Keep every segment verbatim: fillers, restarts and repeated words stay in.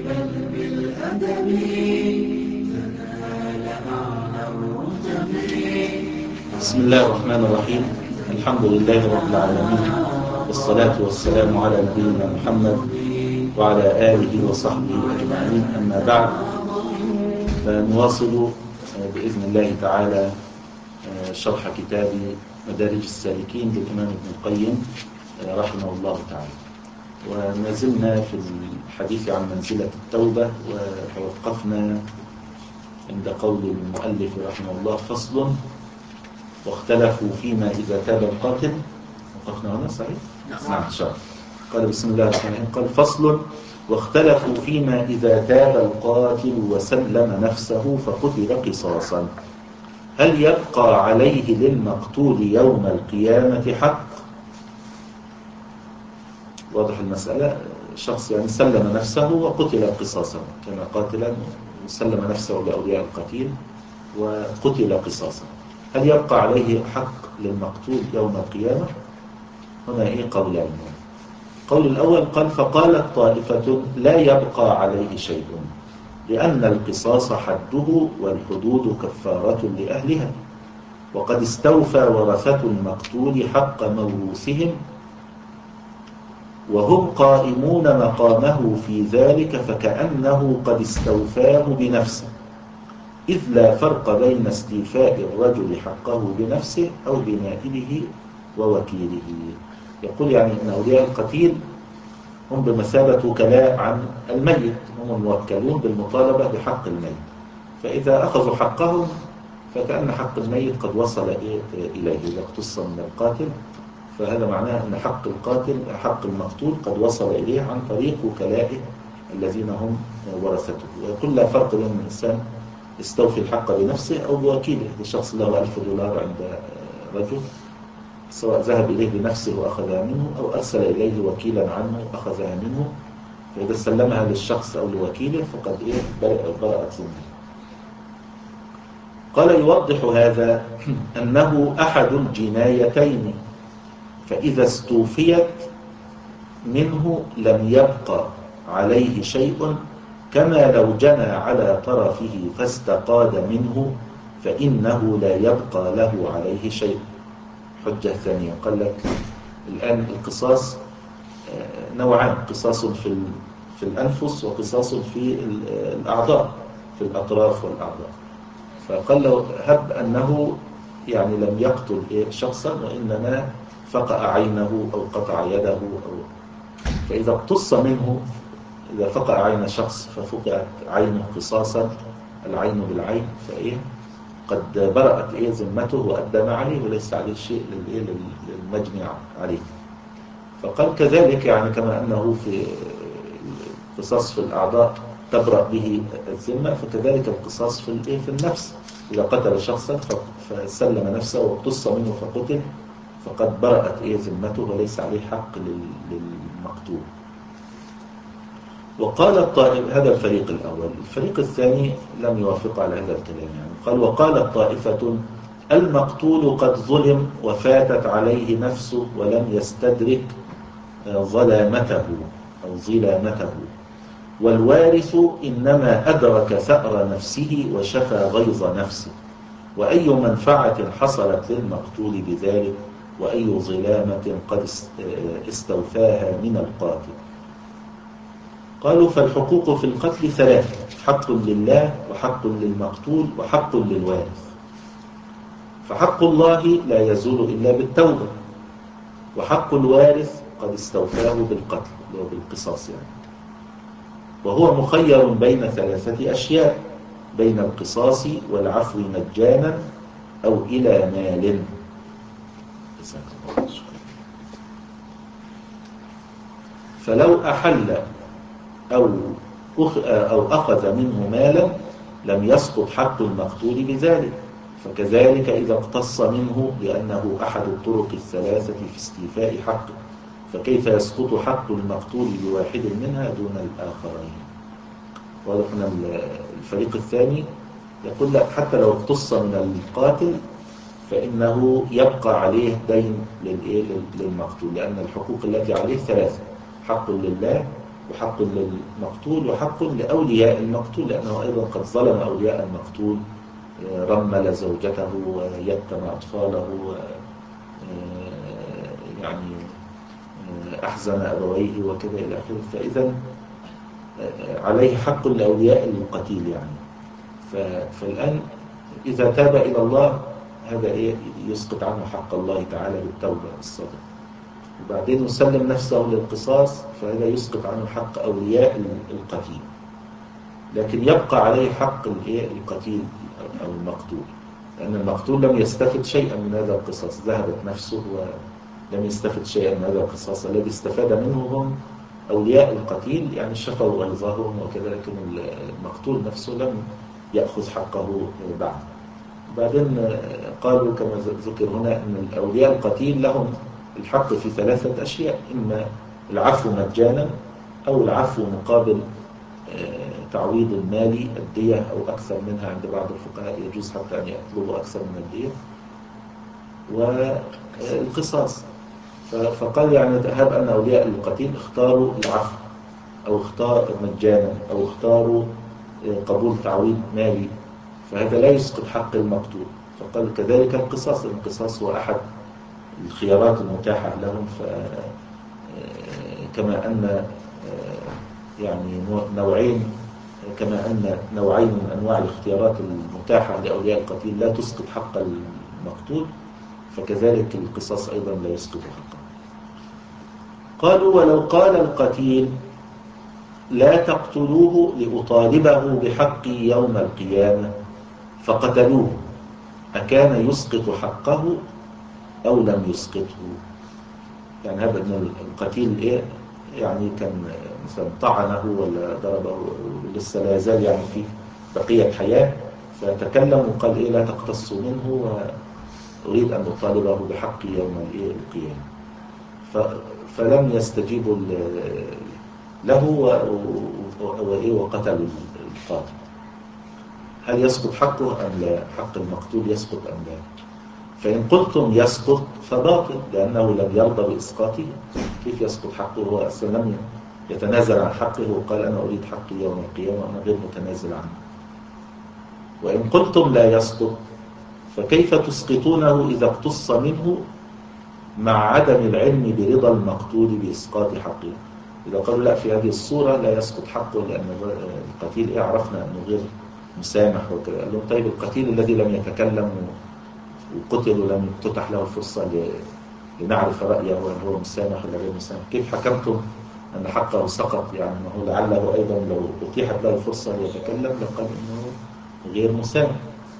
بل بالأدب تنال أعلى الرتب. بسم الله الرحمن الرحيم. الحمد لله رب العالمين، والصلاة والسلام على نبينا محمد وعلى آله وصحبه أجمعين، أما بعد، فنواصل بإذن الله تعالى شرح كتاب مدارج السالكين للإمام ابن القيم رحمه الله تعالى. وما زلنا في الحديث عن منزلة التوبة، وتوقفنا عند قول المؤلف رحمه الله: فصل: واختلفوا فيما إذا تاب القاتل. وقفنا هنا صحيح؟ نعم إن شاء الله. قال بسم الله الرحمن الرحيم: قال: فصل: واختلفوا فيما إذا تاب القاتل وسلم نفسه فقتل قصاصا، هل يبقى عليه للمقتول يوم القيامة حق؟ واضح المسألة. شخص يعني سلم نفسه وقتل قصاصا، كان قاتلا وسلم نفسه لأولياء القتيل وقتل قصاصا، هل يبقى عليه حق للمقتول يوم القيامة؟ هنا إيه قولان. قول الأول قال: فقالت طائفة: لا يبقى عليه شيء، لأن القصاص حده والحدود كفارة لأهلها، وقد استوفى ورثة المقتول حق موروثهم، وهم قائمون مقامه في ذلك، فكأنه قد استوفاه بنفسه، إذ لا فرق بين استيفاء الرجل حقه بنفسه أو بنائبه ووكيله. يقول يعني أن أولياء القتيل هم بمثابة وكلاء عن الميت، هم الموكلون بالمطالبة بحق الميت، فإذا أخذوا حقهم فكأن حق الميت قد وصل إليه، إذا اقتص من القاتل فهذا معناه أن حق القاتل حق المقتول قد وصل إليه عن طريق وكلائه الذين هم ورثته. ويقول لا فرق بين الإنسان استوفي الحق بنفسه أو بوكيله. الشخص له ألف دولار عند رجل، سواء ذهب إليه بنفسه وأخذها منه أو أرسل إليه وكيلا عنه وأخذها منه، فإذا سلمها للشخص أو لوكيله فقد إيه برأت ذمته. قال: يوضح هذا أنه أحد الجنايتين، فإذا استوفيت منه لم يبقى عليه شيء، كما لو جنى على طرفه فاستقاد منه فإنه لا يبقى له عليه شيء. حجة ثانية، قال لك الآن القصاص نوعان: قصاص في في الأنفس وقصاص في الأعضاء، في الأطراف والأعضاء. فقال له هب أنه يعني لم يقتل شخصا وإنما فقع عينه أو قطع يده، أو فإذا اقتص منه، إذا فقع عين شخص ففقعت عينه قصاصا، العين بالعين، فإيه قد برأت إيه ذمته وأدى ما عليه وليس عليه شيء للمجني عليه. فقال كذلك يعني كما أنه في القصاص في الأعضاء تبرأ به الذمة، فكذلك القصاص في الإيه في النفس، إذا قتل شخصا فسلم نفسه واقتص منه فقتل فقد برأت إيه ذمته وليس عليه حق للمقتول. وقال الطائف، هذا الفريق الأول. الفريق الثاني لم يوافق على هذا الكلام، يعني قال: وقال الطائفة: المقتول قد ظلم وفاتت عليه نفسه ولم يستدرك ظلامته أو ظلامته، والوارث إنما أدرك ثأر نفسه وشفى غيظ نفسه، وأي منفعة حصلت للمقتول بذلك، وأي ظلامة قد استوفاها من القاتل. قالوا: فالحقوق في القتل ثلاثة: حق لله وحق للمقتول وحق للوارث. فحق الله لا يزول إلا بالتوبة، وحق الوارث قد استوفاه بالقتل اللي هو بالقصاص يعني، وهو مخير بين ثلاثة أشياء: بين القصاص والعفو مجانا أو إلى مال. فلو أحل أو أو أخذ منه مالا لم يسقط حق المقتول بذلك، فكذلك إذا اقتص منه، لأنه أحد الطرق الثلاثة في استيفاء حقه، فكيف يسقط حق المقتول بواحد منها دون الآخرين؟ وضحنا الفريق الثاني يقول لا، حتى لو اقتص من القاتل فإنه يبقى عليه دين للمقتول، لأن الحقوق التي عليه ثلاثة: حق لله وحق للمقتول وحق لأولياء المقتول، لأنه أيضا قد ظلم أولياء المقتول، رمل زوجته ويتم أطفاله، يعني أحزن أبويه وكذا إلى آخره. فإذا عليه حق لأولياء القتيل يعني. فالآن إذا تاب إلى الله هذا إيه يسقط عنه حق الله تعالى بالتوبة الصادقة، وبعدين يسلم نفسه للقصاص فهذا يسقط عنه حق أولياء القتيل، لكن يبقى عليه حق القتيل أو المقتول، لأن المقتول لم يستفد شيئا من هذا القصاص، ذهبت نفسه ولم يستفد شيئا من هذا القصاص. الذي استفاد منه هم أولياء القتيل، يعني شفوا غيظهم وكذا، لكن المقتول نفسه لم يأخذ حقه بعد. بعدين قالوا كما ذكر هنا أن أولياء القتيل لهم الحق في ثلاثة أشياء: إما العفو مجانا، أو العفو مقابل تعويض المالي الدية أو أكثر منها، عند بعض الفقهاء يجوز حتى أن يطلبوا أكثر من الدية، والقصاص. فقال يعني هب أن أولياء القتيل اختاروا العفو أو اختار مجانا أو اختاروا قبول تعويض مالي، فهذا لا يسقط حق المقتول. فقال كذلك القصاص، القصاص هو أحد الخيارات المتاحة لهم. كما أن يعني نوعين كما أن نوعين من أنواع الاختيارات المتاحة لأولياء القتيل لا تسقط حق المقتول، فكذلك القصاص أيضا لا يسقط حقه. قالوا ولو قال القتيل لا تقتلوه لأطالبه بحقي يوم القيامة فقتلوه، أكان يسقط حقه أو لم يسقطه؟ يعني هذا أن القتيل إيه يعني كان مثلا طعنه ولا ضربه لسه لا يزال يعني في بقية حياة، فتكلم وقال إيه لا تقتصوا منه وأريد أن أطالبه بحقي يوم القيامة، فلم يستجيبوا له وقتلوا القاتل. هل يسقط حقه أم لا؟ حق المقتول يسقط أم لا؟ فإن قلتم يسقط فباطل، لأنه لم يرضى بإسقاطه. كيف يسقط حقه؟ هو أصلا لم يتنازل عن حقه وقال أنا أريد حقي يوم القيامة، أنا غير متنازل عنه. وإن قلتم لا يسقط فكيف تسقطونه إذا اقتص منه مع عدم العلم برضا المقتول بإسقاط حقه؟ إذا قالوا لا في هذه الصورة لا يسقط حقه لأن القتيل إيه عرفنا أنه غير مسامح وكذا، قال لهم طيب القتيل الذي لم يتكلم وقتل ولم تتح له الفرصة لنعرف رأيه وهل هو مسامح ولا غير مسامح، كيف حكمتم أن حقه سقط؟ يعني أنه لعله أيضا لو أتيحت له الفرصة ليتكلم لقال أنه غير مسامح.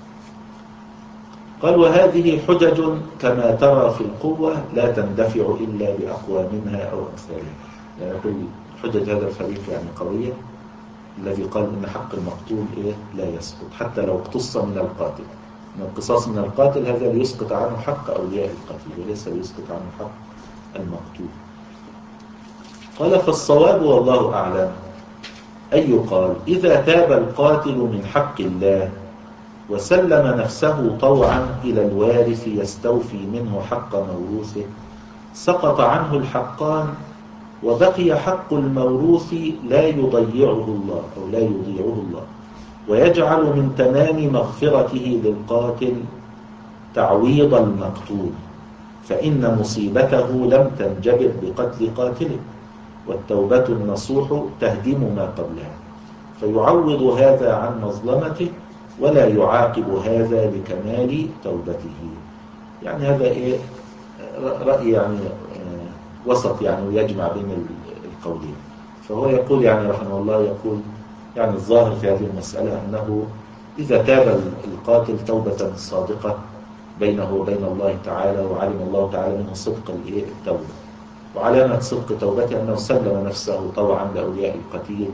قال وهذه حجج كما ترى في القوة لا تندفع إلا بأقوى منها أو أمثالها. يعني يقول حجج هذا الفريق يعني قوية، الذي قال إن حق المقتول إيه لا يسقط حتى لو اقتص من القاتل، إن القصاص من القاتل هذا ليسقط عنه حق أولياء القتيل وليس ليسقط عنه حق المقتول. قال فالصواب والله أعلم أن يقال إذا تاب القاتل من حق الله وسلم نفسه طوعا إلى الوارث يستوفي منه حق موروثه سقط عنه الحقان، وبقي حق الموروث لا يضيعه الله أو لا يضيعه الله، ويجعل من تمام مغفرته للقاتل تعويض المقتول، فإن مصيبته لم تنجبر بقتل قاتله، والتوبة النصوح تهدم ما قبلها، فيعوض هذا عن مظلمته ولا يعاقب هذا لكمال توبته. يعني هذا إيه رأي يعني وسط يعني ويجمع بين القولين. فهو يقول يعني رحمه الله يقول يعني الظاهر في هذه المسألة أنه إذا تاب القاتل توبة صادقة بينه وبين الله تعالى وعلم الله تعالى منه صدق التوبة، وعلامة صدق توبته أنه سلم نفسه طوعا لأولياء القتيل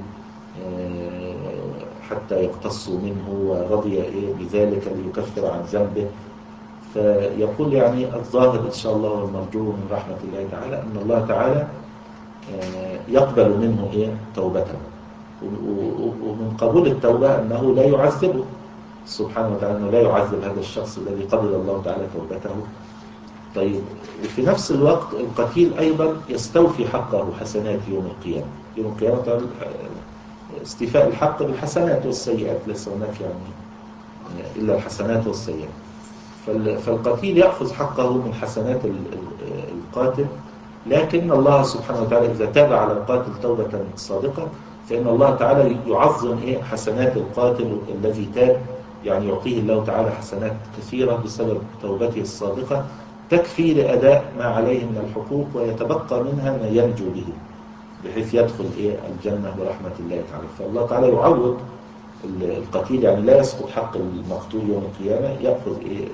حتى يقتصوا منه ورضي بذلك ليكفر عن ذنبه. فيقول يعني الظاهر إن شاء الله والمرجو من رحمة الله تعالى أن الله تعالى يقبل منه إيه توبته، ومن قبول التوبة أنه لا يعذبه سبحانه وتعالى، أنه لا يعذب هذا الشخص الذي قبل الله تعالى توبته طيب وفي نفس الوقت القتيل أيضا يستوفي حقه حسنات يوم القيامة. يوم القيامة طبعا استيفاء الحق بالحسنات والسيئات، ليس هناك يعني إلا الحسنات والسيئات. فالقتيل يأخذ حقه من حسنات القاتل، لكن الله سبحانه وتعالى إذا تاب على القاتل توبة صادقة فإن الله تعالى يعظم إيه حسنات القاتل الذي تاب، يعني يعطيه الله تعالى حسنات كثيرة بسبب توبته الصادقة تكفي لأداء ما عليه من الحقوق، ويتبقى منها ما ينجو به بحيث يدخل إيه الجنة برحمة الله تعالى. فالله تعالى يعوض القتيل، يعني لا يسقط حق المقتول يوم القيامة، يأخذ إيه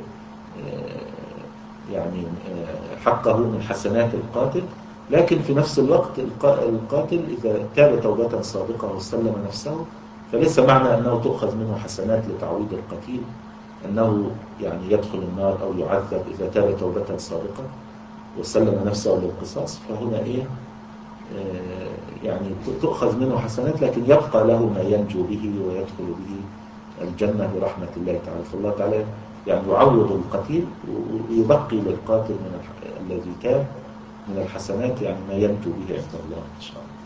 يعني حقه من حسنات القاتل، لكن في نفس الوقت القاتل إذا تاب توبة صادقة وسلم نفسه فليس معنى أنه تؤخذ منه حسنات لتعويض القتيل أنه يعني يدخل النار أو يعذب إذا تاب توبة صادقة وسلم نفسه للقصاص. فهنا إيه آه يعني تؤخذ منه حسنات، لكن يبقى له ما ينجو به ويدخل به الجنة برحمة الله تعالى. فالله تعالى يعني يعوض القتيل ويبقي للقاتل من الذي تاب من الحسنات يعني ما ينجو به عند الله إن شاء الله.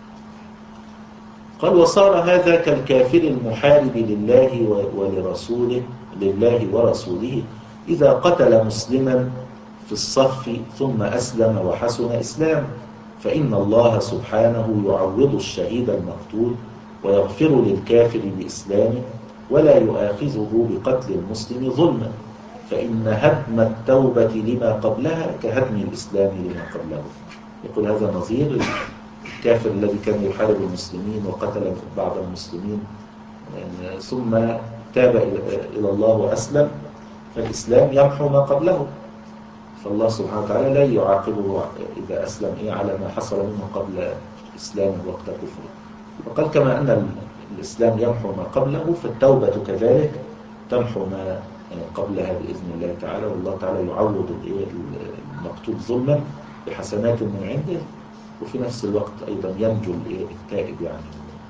قال وصار هذا كالكافر المحارب لله ولرسوله لله ورسوله إذا قتل مسلما في الصف ثم أسلم وحسن إسلام، فإن الله سبحانه يعوض الشهيد المقتول ويغفر للكافر بإسلامه ولا يؤاخذه بقتل المسلم ظلما، فإن هدم التوبة لما قبلها كهدم الإسلام لما قبله. يقول هذا نظير الكافر الذي كان يحارب المسلمين وقتل بعض المسلمين ثم تاب إلى الله وأسلم، فالإسلام يمحو ما قبله، فالله سبحانه وتعالى لا يعاقبه إذا أسلم إيه على ما حصل منه قبل إسلامه وقت كفره. وقال كما أن الإسلام يمحو ما قبله فالتوبة كذلك تمحو ما قبلها بإذن الله تعالى، والله تعالى يعوض المقتول ظلما بحسنات من عنده، وفي نفس الوقت أيضا ينجو التائب يعني.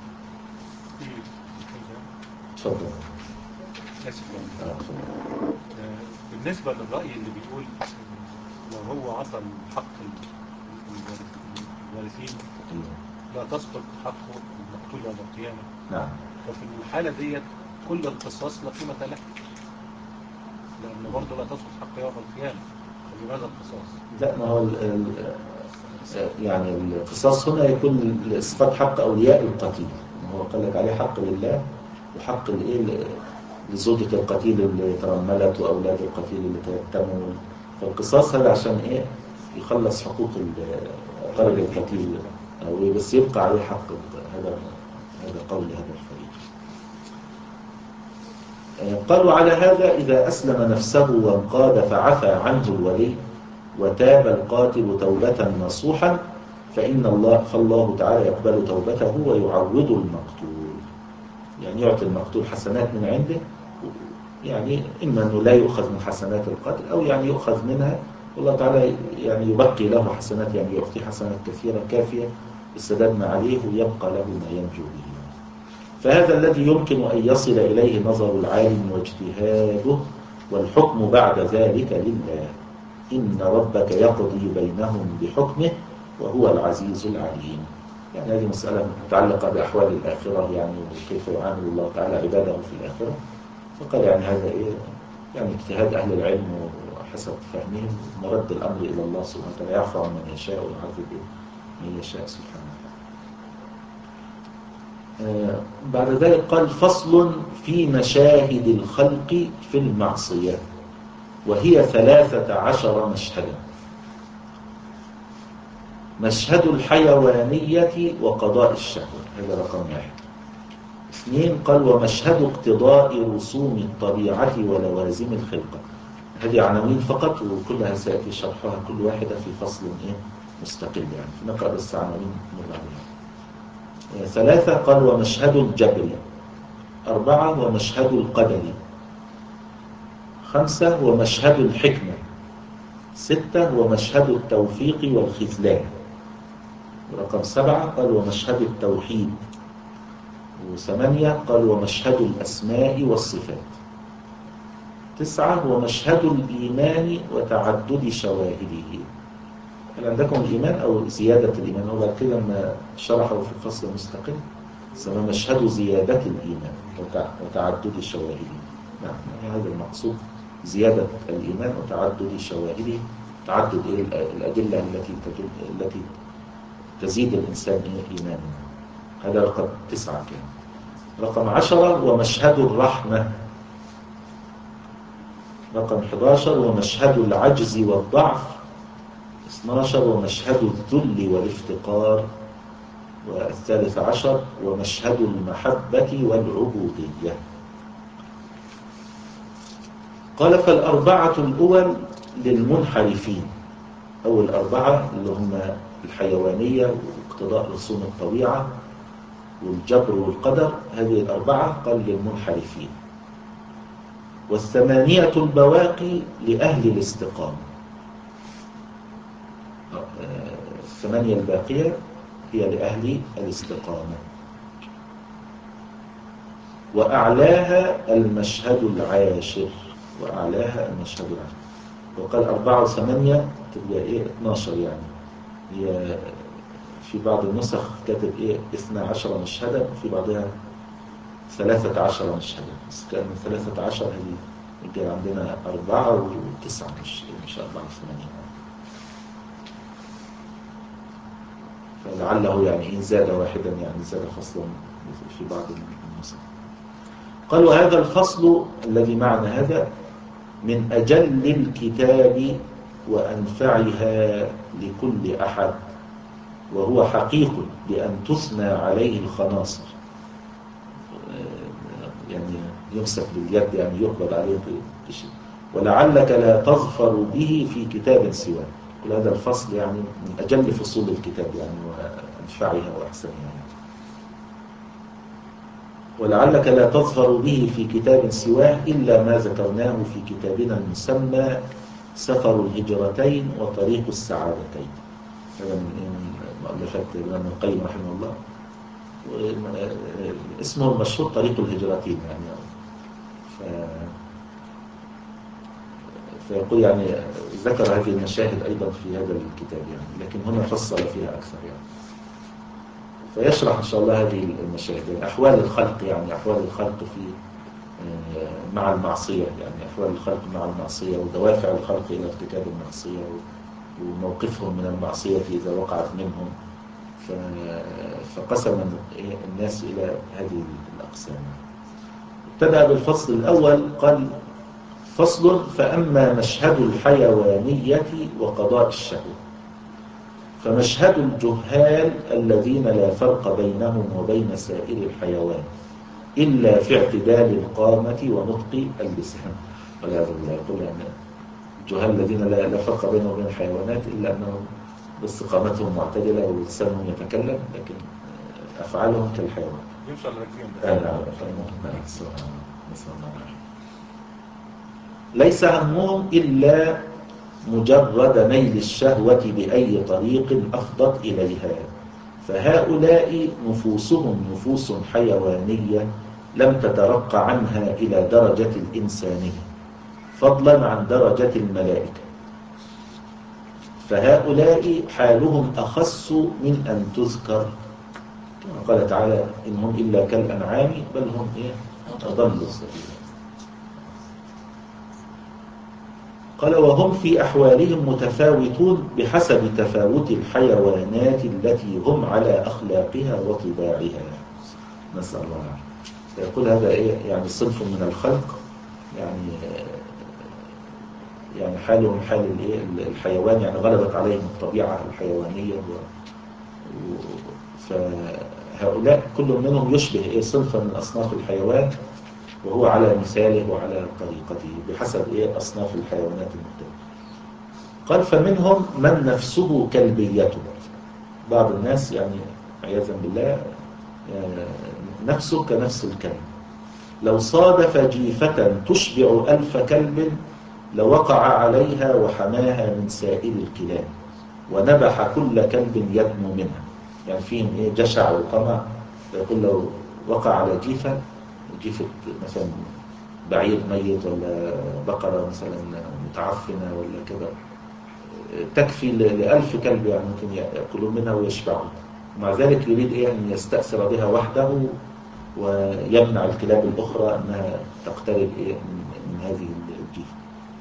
تفضل. آه بالنسبة للرأي اللي بيقول لو هو عطى حق الوارثين لا تسقط حقه المقتول يوم القيامة. نعم. وفي الحالة ديت كل القصاص لا قيمة له، لأن برضه لا تسقط حق يوم القيامة. فلماذا القصاص؟ لا، ما هو ال ال يعني القصاص هنا يكون لإسقاط حق أولياء القتيل، هو قال لك عليه حق لله وحق الإيه لزوجة القتيل اللي ترملت وأولاد القتيل اللي تيتموا. فالقصاص هذا عشان إيه يخلص حقوق قرب القتيل أو بس يبقى عليه حق. هذا هذا قول هذا الفريق. قالوا على هذا إذا أسلم نفسه وانقاد فعفى عنه الولي وتاب القاتل توبة نصوحا فإن الله فالله تعالى يقبل توبته ويعوض المقتول، يعني يعطي المقتول حسنات من عنده، يعني إما أنه لا يؤخذ من حسنات القتل أو يعني يؤخذ منها والله تعالى يعني يبقي له حسنات، يعني يعطي حسنات كثيرة كافية بالسداد ما عليه ويبقى له ما ينجو به. فهذا الذي يمكن أن يصل إليه نظر العالم واجتهاده، والحكم بعد ذلك لله، إن ربك يقضي بينهم بحكمه وهو العزيز العليم. يعني هذه مسألة متعلقة بأحوال الآخرة يعني وكيف يعامل الله تعالى عباده في الآخرة. فقال يعني هذا إيه يعني اجتهاد أهل العلم وحسب فهمهم، مرد الأمر إلى الله سبحانه وتعالى، يعفو عن من يشاء ويعذب من يشاء سبحانه وتعالى. آه بعد ذلك قال فصل في مشاهد الخلق في المعصية، وهي ثلاثة عشر مشهدا. مشهد الحيوانية وقضاء الشهوة، هذا رقم واحد. اثنين قال ومشهد اقتضاء رسوم الطبيعة ولوازم الخلقة. هذه عناوين فقط وكلها سيأتي شرحها كل واحدة في فصل إيه مستقل، يعني نقرأ بس عناوين نرجع لها. ثلاثة قال ومشهد الجبر. أربعة ومشهد القدر. خمسة ومشهد الحكمة. ستة ومشهد التوفيق والخذلان. رقم سبعة قال ومشهد التوحيد. وثمانية قال ومشهد الأسماء والصفات. تسعة ومشهد الإيمان وتعدد شواهده. هل عندكم الإيمان أو زيادة الإيمان؟ هو بعد كده لما شرحه في فصل مستقل سمى مشهد زيادة الإيمان وتعدد شواهده. نعم يعني هذا المقصود، زيادة الإيمان وتعدد شواهده، تعدد الأدلة التي تدل التي تزيد الإنسان إيمانا. هذا رقم تسعة كان. رقم عشرة ومشهد الرحمة. رقم أحد عشر ومشهد العجز والضعف. اثني عشر ومشهد الذل والافتقار. والثالث عشر ومشهد المحبة والعبودية. قال فالأربعة الأول للمنحرفين، أو الأربعة اللي هم الحيوانية واقتضاء رسوم الطبيعة والجبر والقدر، هذه الأربعة قال للمنحرفين. والثمانية البواقي لأهل الاستقامة. الثمانية الباقية هي لأهل الاستقامة. وأعلاها المشهد العاشر. وأعلاها المشهد العاشر. وقال أربعة وثمانية تبقى إيه اثناشر، يعني هي في بعض النسخ كاتب إيه اثنا عشر مشهدا، وفي بعضها ثلاثة عشر مشهدا، بس كان من ثلاثة عشر هذه يبقى عندنا أربعة وتسعة، مش مش أربعة وثمانية. فلعله يعني إن زاد واحدا يعني زاد فصلا في بعض النسخ. قال وهذا الفصل الذي معنا هذا من أجل الكتاب وأنفعها لكل أحد، وهو حقيق بأن تثنى عليه الخناصر، يعني يمسك باليد، يعني يقبض عليه بشيء. ولعلك لا تظفر به في كتاب سواه. كل هذا الفصل يعني من أجل فصول الكتاب يعني وأنفعها وأحسنها يعني. ولعلك لا تظفر به في كتاب سواه إلا ما ذكرناه في كتابنا المسمى سفر الهجرتين وطريق السعادتين. هذا من مؤلفات الإمام القيم رحمه الله، اسمه المشهور طريق الهجرتين يعني. ف... فيقول يعني ذكر هذه المشاهد أيضا في هذا الكتاب يعني، لكن هنا فصل فيها أكثر يعني. فيشرح إن شاء الله هذه المشاهد يعني أحوال الخلق، يعني أحوال الخلق في مع المعصية، يعني أحوال الخلق مع المعصية ودوافع الخلق إلى ارتكاب المعصية وموقفهم من المعصية إذا وقعت منهم. فقسم الناس إلى هذه الأقسام. ابتدأ بالفصل الأول قال فصل فأما مشهد الحيوانية وقضاء الشهوة فمشهد الجهال الذين لا فرق بينهم وبين سائر الحيوان إلا في اعتدال القامة ونطق اللسان. والعياذ بالله. يقول يعني الجهال الذين لا فرق بينهم وبين الحيوانات إلا أنهم بس قامتهم معتدلة ولسانهم يتكلم، لكن أفعالهم كالحيوان. يمشي على رجلين. ليس همهم إلا مجرد نيل الشهوة بأي طريق أفضت إليها، فهؤلاء نفوسهم نفوس حيوانية لم تترقى عنها إلى درجة الإنسانية فضلا عن درجة الملائكة. فهؤلاء حالهم أخص من أن تذكر، كما قال تعالى إنهم إلا كالأنعام بل هم إيه أضلوا سبيلا. قال وهم في أحوالهم متفاوتون بحسب تفاوت الحيوانات التي هم على أخلاقها وطباعها. نسأل الله العافية. فيقول هذا إيه يعني صنف من الخلق، يعني يعني حالهم حال الحيوان، يعني غلبت عليهم الطبيعة الحيوانية و... و... فهؤلاء كل منهم يشبه إيه صنفا من أصناف الحيوان، وهو على مثاله وعلى طريقته بحسب إيه أصناف الحيوانات المختلفة. قال فمنهم من نفسه كلبيته. بعض الناس يعني عياذا بالله نفسه كنفس الكلب، لو صادف جيفة تشبع ألف كلب لوقع عليها وحماها من سائر الكلاب ونبح كل كلب يدنو منها. يعني فيهم إيه جشع وطمع. يقول لو وقع على جيفة جيفة مثلا بعير ميت ولا بقرة مثلا متعفنة ولا كده، تكفي لألف كلب يعني ممكن يأكلون منها ويشبعون. ومع ذلك يريد إيه أن يستأثر بها وحده ويمنع الكلاب الأخرى أنها تقترب إيه من هذه الجيفة.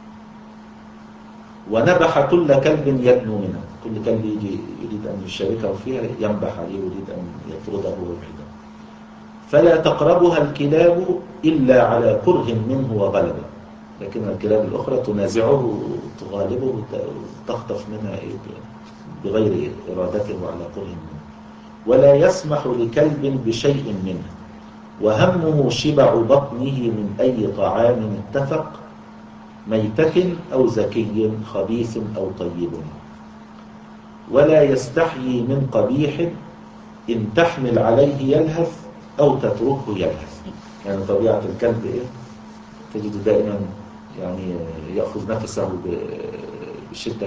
ونبح كل كلب يدنو منها، كل كلب يجي يريد أن يشاركه فيها ينبح عليه ويريد أن يطرده ويبعده. فلا تقربها الكلاب إلا على كره منه وغلبه، لكن الكلاب الأخرى تنازعه وتغالبه وتخطف منها بغير إرادته وعلى كره منه. ولا يسمح لكلب بشيء منه، وهمه شبع بطنه من أي طعام اتفق، ميتة أو زكي، خبيث أو طيب. ولا يستحيي من قبيح، إن تحمل عليه يلهث أو تتركه يلهث. يعني طبيعة الكلب إيه؟ تجد دائما يعني يأخذ نفسه بشدة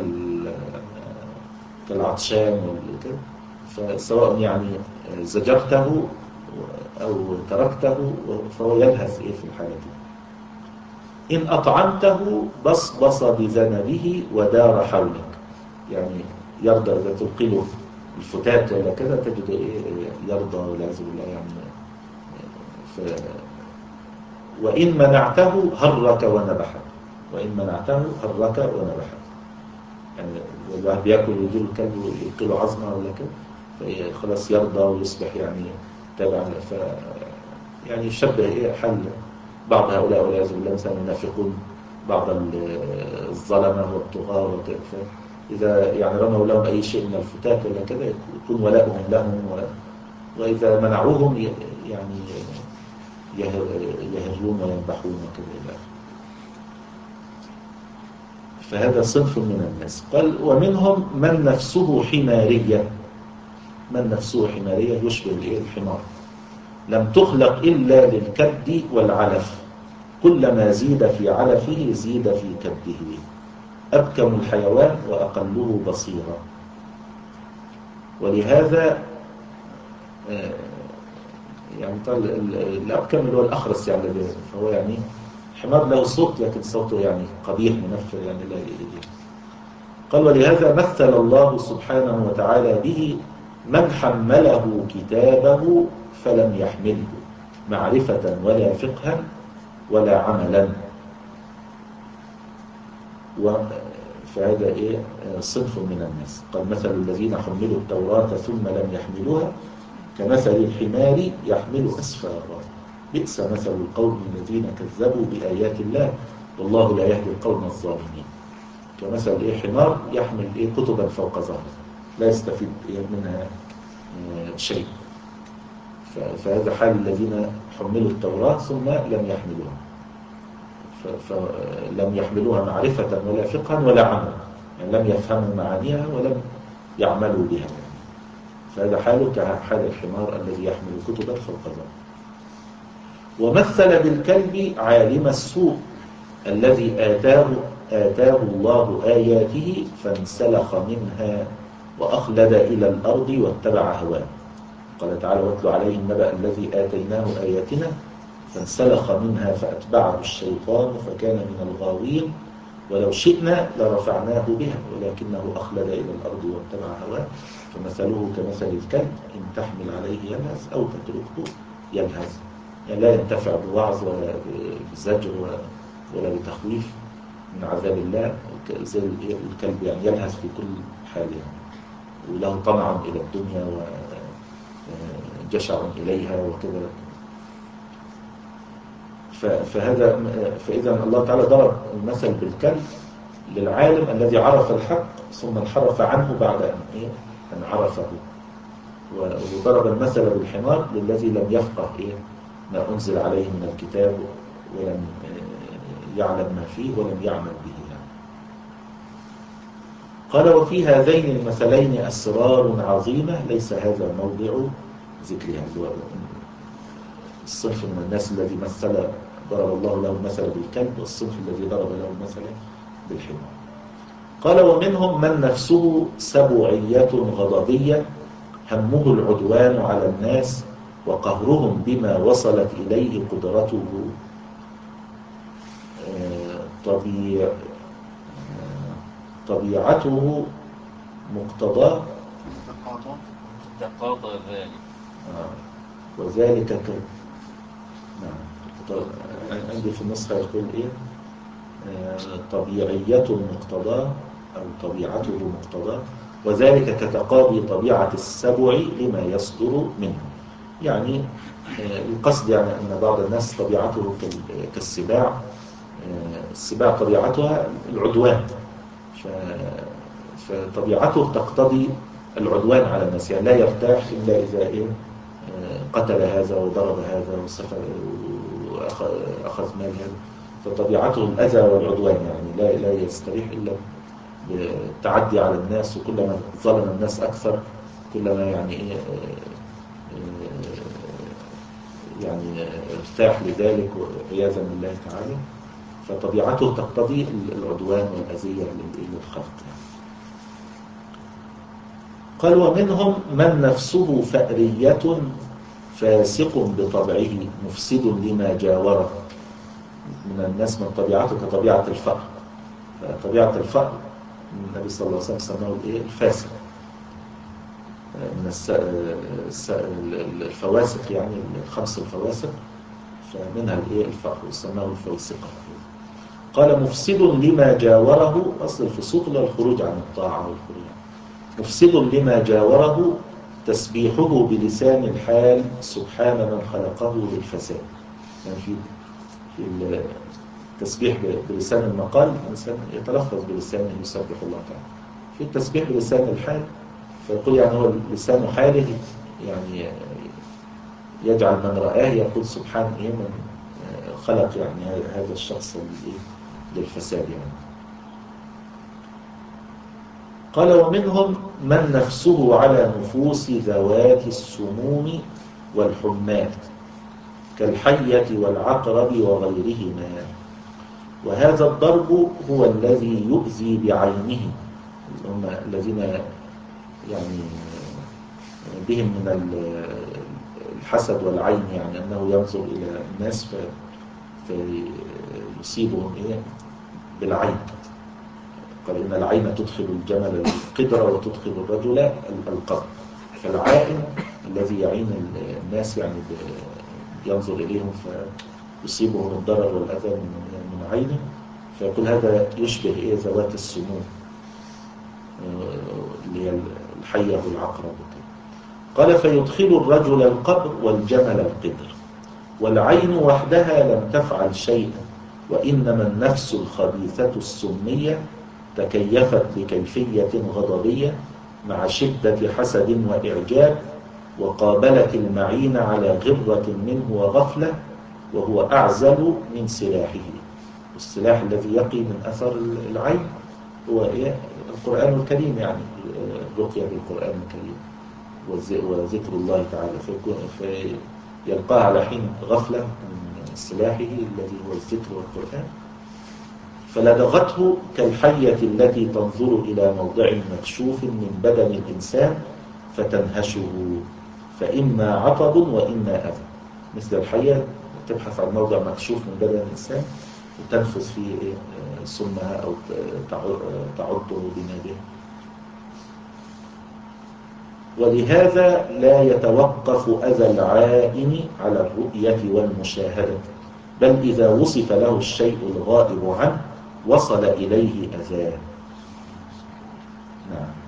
كالعطشان وكذا، فسواء يعني زجرته أو تركته فهو يلهث إيه في الحالة دي. إن أطعمته بصبص بذنبه ودار حولك، يعني يرضى إذا تلقي له الفتات ولا كذا تجد إيه يرضى والعياذ بالله يعني. ف... وإن منعته هرك ونبحك، وإن منعته هرك ونبحك. يعني الواحد بياكل ويجيله الكلب ويلقي له عظمه ولا كده خلاص يرضى ويصبح يعني تابع. ف يعني يشبه ايه حل بعض هؤلاء والعياذ بالله مثلا المنافقون، بعض الظلمه والطغاة وكذا، اذا يعني رموا لهم اي شيء من الفتات ولا كذا يكون ولاؤهم لهم، و... واذا منعوهم يعني يهرون وينبحون وكذا الى اخره. فهذا صنف من الناس. قال ومنهم من نفسه حمارية، من نفسه حمارية يشبه الحمار، لم تخلق إلا للكد والعلف، كلما زيد في علفه زيد في كده، أبكم الحيوان وأقله بصيرا. ولهذا يعني الأبكم اللي هو الأخرس يعني، فهو يعني حمار له صوت لكن صوته يعني قبيح منفر يعني لا يجب. قال ولهذا مثل الله سبحانه وتعالى به من حمله كتابه فلم يحمله معرفة ولا فقها ولا عملا. فهذا إيه صنف من الناس. قال مثل الذين حملوا التوراة ثم لم يحملوها كمثل الحمار يحمل أسفارا، بئس مثل القوم الذين كذبوا بآيات الله والله لا يهدي القوم الظالمين. كمثل إيه حمار يحمل إيه كتبا فوق ظهره لا يستفيد إيه منها شيء. فهذا حال الذين حملوا التوراة ثم لم يحملوها، فلم يحملوها معرفة ولا فقها ولا عمل، يعني لم يفهموا معانيها ولم يعملوا بها. فهذا حاله كحال الحمار الذي يحمل كتبا فوق ظهره. ومثل بالكلب عالم السوء الذي آتاه آتاه الله آياته فانسلخ منها وأخلد إلى الأرض واتبع هواه. قال تعالى واتل عليهم نبأ الذي آتيناه آياتنا فانسلخ منها فأتبعه الشيطان فكان من الغاوين ولو شئنا لرفعناه بها ولكنه أخلد إلى الأرض واتبع هواه فمثله كمثل الكلب إن تحمل عليه يلهث أو تتركه يلهث، يعني لا ينتفع بوعظ ولا بزجر ولا بتخويف من عذاب الله زي الكلب، يعني يلهث في كل حال يعني وله طمع إلى الدنيا وجشع إليها وكذا. فهذا فإذا الله تعالى ضرب المثل بالكلب للعالم الذي عرف الحق ثم انحرف عنه بعد أن أن عرفه، وضرب المثل بالحمار للذي لم يفقه إيه ما أنزل عليه من الكتاب ولم يعلم ما فيه ولم يعمل به يعني. قال وفي هذين المثلين أسرار عظيمة ليس هذا موضع ذكرها. الصنف من الناس الذي مثل ضرب الله له المثل بالكلب والصنف الذي ضرب له المثل بالحمار. قال ومنهم من نفسه سبوعية غضبية همه العدوان على الناس وقهرهم بما وصلت إليه قدرته طبيع طبيعته مقتضاه تقاضى ذلك آه. وذلك ك... نعم. طب... عندي في النسخة يقول إيه آه... طبيعية مقتضاه أو طبيعته مقتضاه وذلك كتقاضي طبيعة السبع لما يصدر منه. يعني آه... القصد يعني أن بعض الناس طبيعته كال... كالسباع آه... السباع طبيعتها العدوان ف... فطبيعته تقتضي العدوان على الناس يعني لا يرتاح إلا إذا إيه قتل هذا وضرب هذا وسفر وأخذ مال هذا. فطبيعته الأذى والعدوان يعني لا لا يستريح إلا بالتعدي على الناس وكلما ظلم الناس أكثر كلما يعني إيه يعني ارتاح لذلك عياذا بالله تعالى. فطبيعته تقتضي العدوان والأذية للخلق. قال ومنهم من نفسه فأرية فاسق بطبعه مفسد لما جاوره. من الناس من طبيعته كطبيعة الفأر. طبيعة الفأر النبي صلى الله عليه وسلم سماه الايه الفاسق من الس... الس... الفواسق يعني الخمس الفواسق فمنها الايه الفأر وسماه الفوسقة. قال مفسد لما جاوره. أصل الفسوق للخروج عن الطاعة والخروج مفسد لما جاوره تسبيحه بلسان الحال سبحان من خلقه للفساد. يعني في في التسبيح بلسان المقال الإنسان يتلفظ بلسانه يسبح الله تعالى. في التسبيح بلسان الحال فيقول يعني هو لسان حاله يعني يجعل من رآه يقول سبحان إيه من خلق يعني هذا الشخص للفساد يعني. قال ومنهم من نفسه على نفوس ذوات السموم والحمات كالحية والعقرب وغيرهما. وهذا الضرب هو الذي يؤذي بعينه هم الذين يعني بهم من الحسد والعين يعني أنه ينظر إلى الناس فيصيبهم إيه بالعين. قال إن العين تدخل الجمل القدر وتدخل الرجل القبر. فالعائن الذي يعين الناس يعني ينظر إليهم فيصيبهم الضرر والأذى من عينه. فيقول هذا يشبه إيه ذوات السموم اللي هي الحية والعقرب. قال فيدخل الرجل القبر والجمل القدر والعين وحدها لم تفعل شيئا وإنما النفس الخبيثة السمية تكيفت بكيفية غضبية مع شدة حسد وإعجاب وقابلت المعين على غرة منه وغفلة وهو أعزل من سلاحه. السلاح الذي يقي من أثر العين هو القرآن الكريم يعني الرقية بالقرآن الكريم وذكر الله تعالى فيلقاها على حين غفلة من سلاحه الذي هو الذكر والقرآن فلدغته كالحية التي تنظر إلى موضع مكشوف من بدن الإنسان فتنهشه فإما عطب وإما أذى. مثل الحية تبحث عن موضع مكشوف من بدن الإنسان وتنفذ فيه سمها أو تعضه بنابها. ولهذا لا يتوقف أذى العائن على الرؤية والمشاهدة بل إذا وصف له الشيء الغائب عنه وصل إليه أذاه. نعم.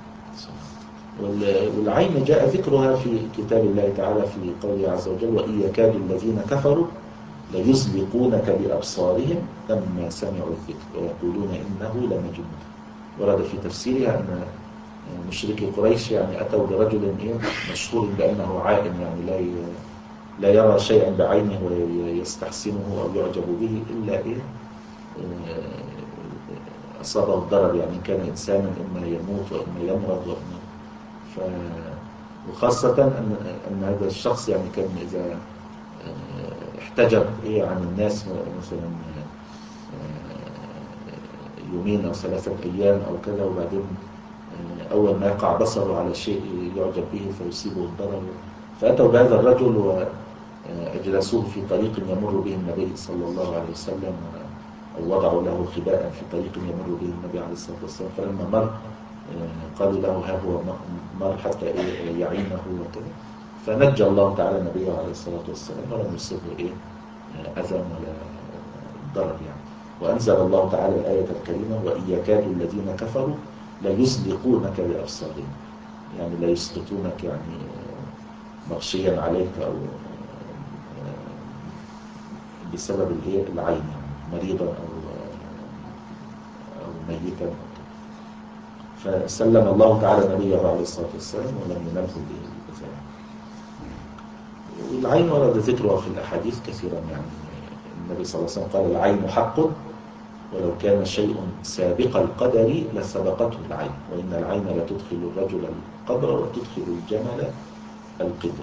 والعين جاء ذكرها في كتاب الله تعالى في قوله عز وجل وإن يكاد الذين كفروا ليزلقونك بأبصارهم لما سمعوا الذكر ويقولون إنه لمجنون. ورد في تفسيرها أن مشركي قريش يعني أتوا برجل مشهور بأنه عائن يعني لا لا يرى شيئا بعينه ويستحسنه أو يعجب به إلا إيه أصابه الضرر يعني كان إنسانا إما يموت وإما يمرض وإما ف... وخاصة أن... أن هذا الشخص يعني كان إذا احتجب إيه عن الناس مثلا يومين أو ثلاثة أيام أو كذا وبعدين أول ما يقع بصره على شيء يعجب به فيصيبه الضرر. فأتوا بهذا الرجل وأجلسوه في طريق يمر به النبي صلى الله عليه وسلم أو وضعوا له خباء في طريق يمر به النبي عليه الصلاة والسلام، فلما مر قالوا له ها هو مر حتى يعينه وكذا، فنجى الله تعالى نبيه عليه الصلاة والسلام ولم يصبه إيه أذى ولا ضرر يعني. وأنزل الله تعالى الآية الكريمة وإن يكاد الذين كفروا ليزلقونك بأبصارهم، يعني لا يسقطونك يعني مغشيا عليك أو بسبب العين يعني مريضا أو أو ميتا. فسلم الله تعالى نبيه عليه الصلاة والسلام ولم ينله بالإذى. والعين ورد ذكرها في الأحاديث كثيرا، يعني النبي صلى الله عليه وسلم قال العين حق ولو كان شيء سابق القدر لسبقته العين، وإن العين لتدخل الرجل القبر وتدخل الجمل القدر.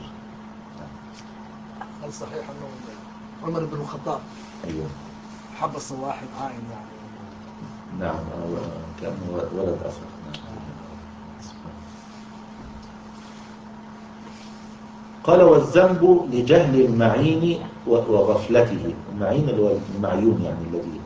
هل صحيح أنه عمر بن الخطاب أيوه حبس واحد عائن يعني؟ نعم كأنه ولد أثر. نعم. قال والذنب لجهل المعين وغفلته، المعين اللي هو المعيون يعني الذي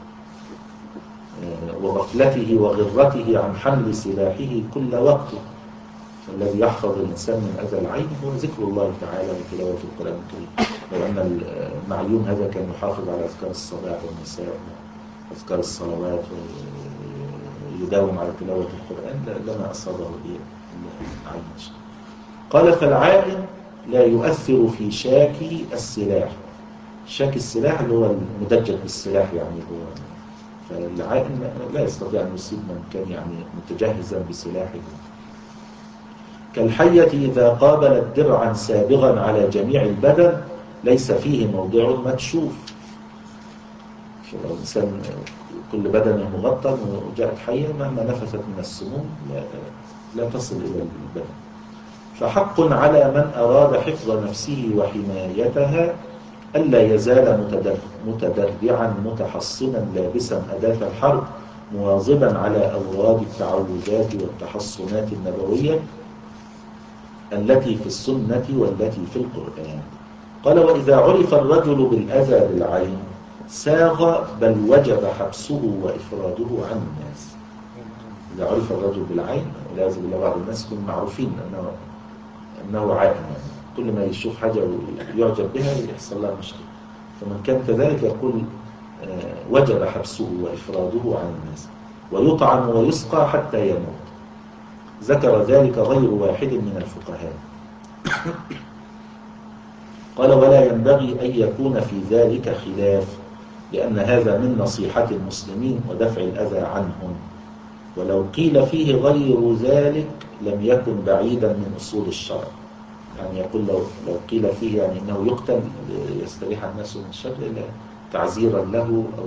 وغفلته وغرته عن حمل سلاحه كل وقت. فالذي يحفظ الإنسان من أذى العين هو ذكر الله تعالى وتلاوة القرآن الكريم. لو أن المعيون هذا كان يحافظ على أذكار الصباح والمساء وأذكار الصلوات ويداوم على تلاوة القرآن لما أصابه العين. قال فالعائن لا يؤثر في شاك السلاح، شاك السلاح اللي هو المدجج بالسلاح يعني هو، فالعائن لا يستطيع أن يصيب من كان يعني متجهزا بسلاحه. كالحية إذا قابلت درعا سابغا على جميع البدن ليس فيه موضع مكشوف. فلو الإنسان كل بدنه مغطى وجاءت حية مهما نفثت من السموم لا تصل إلى البدن. فحق على من أراد حفظ نفسه وحمايتها ألا يزال متدرعا متحصنا لابسا أداة الحرب مواظبا على أوراد التعوذات والتحصنات النبوية التي في السنة والتي في القرآن. قال وإذا عرف الرجل بالأذى بالعين ساغ بل وجب حبسه وإفراده عن الناس. إذا عرف الرجل بالعين لازم إلى بعض الناس يكونوا معروفين أنه أنه عائن، يعني كل ما يشوف حاجة ويعجب بها يحصل لها مشكلة. فمن كان كذلك يقول وجب حبسه وإفراده عن الناس ويطعم ويسقى حتى يموت. ذكر ذلك غير واحد من الفقهاء. قال ولا ينبغي أن يكون في ذلك خلاف، لأن هذا من نصيحة المسلمين ودفع الأذى عنهم، ولو قيل فيه غير ذلك لم يكن بعيدا من أصول الشرع. يعني يقول لو, لو قيل فيه يعني إنه يقتل يستريح الناس من الشر تعزيرا له، أو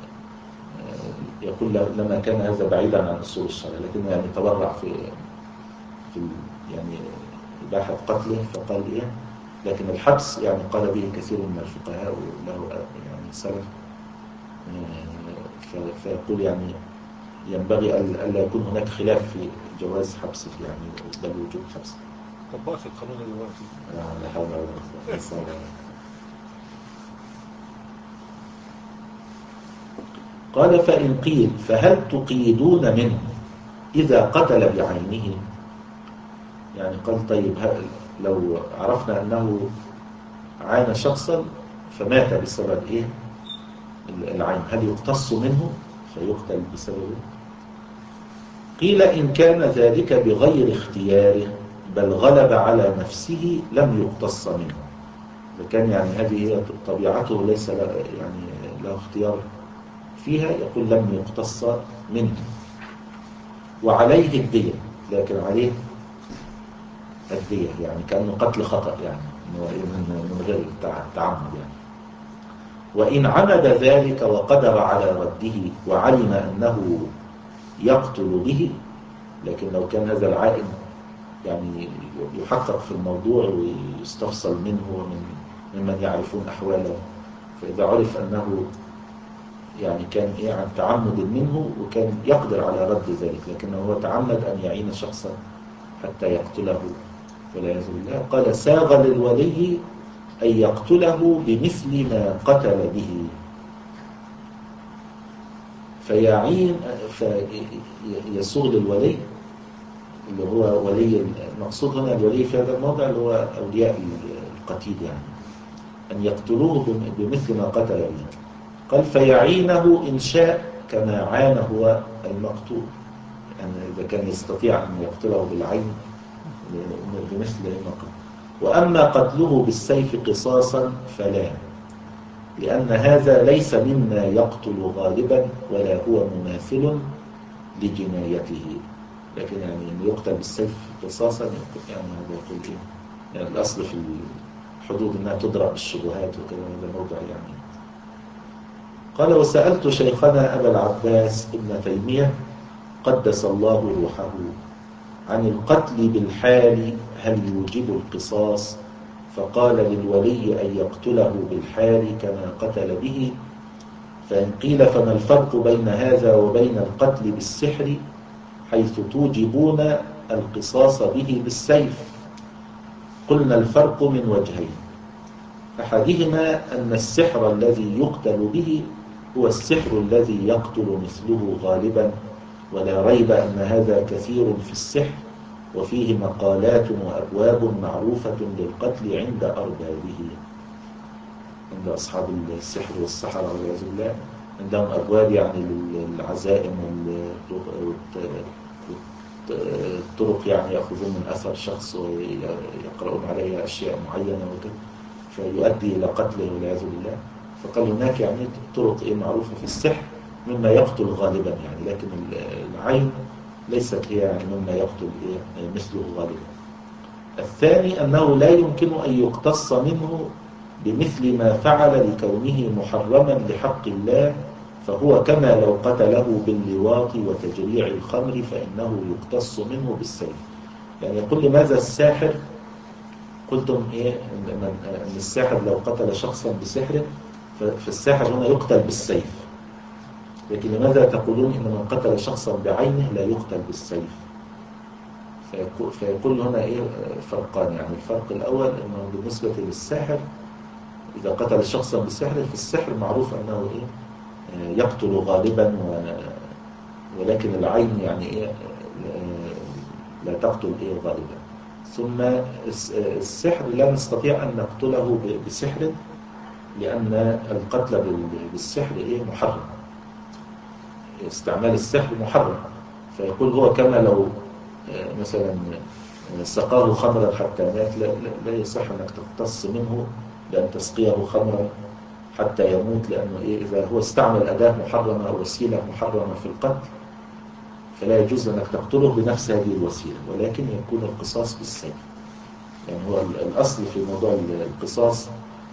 يقول لما كان هذا بعيدا عن أصول الشرع، لكنه يعني تبرع في, في يعني إباحة قتله فقال إيه. لكن الحبس يعني قال به كثير من الفقهاء وله يعني سلف، فيقول يعني ينبغي ألا يكون هناك خلاف في جواز حبسه يعني بل وجوب حبسه. طبقت القانون دلوقتي. لا حول ولا قوة. قال فإن قيل فهل تقيدون منه إذا قتل بعينه؟ يعني قال طيب لو عرفنا أنه عانى شخصا فمات بسبب إيه العين، هل يقتص منه فيقتل بسببه؟ قيل إن كان ذلك بغير اختياره بل غلب على نفسه لم يقتص منه. إذا كان يعني هذه هي طبيعته ليس له يعني له اختيار فيها يقول لم يقتص منه. وعليه الدية، لكن عليه الدية يعني كأنه قتل خطأ يعني من غير تعمد يعني. وإن عمد ذلك وقدر على رده وعلم أنه يقتل به، لكن لو كان هذا العائن يعني يحقق في الموضوع ويستفصل منه ومن ممن يعرفون أحواله، فإذا عرف أنه يعني كان إيه عن تعمد منه وكان يقدر على رد ذلك، لكنه هو تعمد أن يعين شخصا حتى يقتله والعياذ بالله، قال ساغ للولي أن يقتله بمثل ما قتل به. فيعين فيسوغ للولي اللي هو ولي. المقصود هنا الولي في هذا الموضع اللي هو أولياء القتيل، يعني أن يقتلوه بمثل ما قتل به. قال فيعينه إن شاء كما عان هو المقتول، يعني إذا كان يستطيع أن يقتله بالعين بمثل ما قتل. وأما قتله بالسيف قصاصا فلا، لأن هذا ليس مما يقتل غالبا ولا هو مماثل لجنايته. لكن يعني أن يقتل بالسيف قصاصا يعني هذا يقول إيه، يعني الأصل في الحدود أنها تضرب بالشبهات وكذا، هذا موضع يعني. قال وسألت شيخنا أبا العباس ابن تيمية قدس الله روحه عن القتل بالحال هل يوجب القصاص، فقال للولي أن يقتله بالحال كما قتل به. فإن قيل فما الفرق بين هذا وبين القتل بالسحر حيث توجبون القصاص به بالسيف؟ قلنا الفرق من وجهين، أحدهما أن السحر الذي يقتل به هو السحر الذي يقتل مثله غالبا، ولا ريب أن هذا كثير في السحر، وفيه مقالات وأبواب معروفة للقتل عند أربابه، عند أصحاب السحر والسحرة والعياذ بالله. عندهم أبواب يعني للعزائم والطرق، يعني يأخذون من أثر شخص ويقرؤون عليه أشياء معينة وكذا فيؤدي إلى قتله والعياذ بالله. فقال هناك يعني طرق إيه معروفة في السحر مما يقتل غالبا يعني، لكن العين ليست هي يعني مما يقتل إيه مثله غالبا. الثاني أنه لا يمكن أن يقتص منه بمثل ما فعل لكونه محرما لحق الله، فهو كما لو قتله باللواط وتجريع الخمر فإنه يقتص منه بالسيف. يعني يقول لماذا الساحر قلتم إيه أن الساحر لو قتل شخصا بسحر فالساحر هنا يقتل بالسيف، لكن لماذا تقولون إن من قتل شخصا بعينه لا يقتل بالسيف؟ فيقول هنا إيه فرقان. يعني الفرق الأول أنه بالنسبة للساحر إذا قتل شخصا بالسحر فالسحر معروف أنه إيه يقتل غالبا، ولكن العين يعني إيه لا تقتل إيه غالبا. ثم السحر لا نستطيع أن نقتله بسحر لأن القتل بالسحر إيه محرم، استعمال السحر محرم. فيقول هو كما لو مثلا سقاه خمرا حتى مات، لا, لا يصح أنك تقتص منه بأن تسقيه خمرا حتى يموت، لأنه إيه إذا هو استعمل أداة محرمة أو وسيلة محرمة في القتل فلا يجوز أنك تقتله بنفس هذه الوسيلة، ولكن يكون القصاص بالسيف. يعني هو الأصل في موضوع القصاص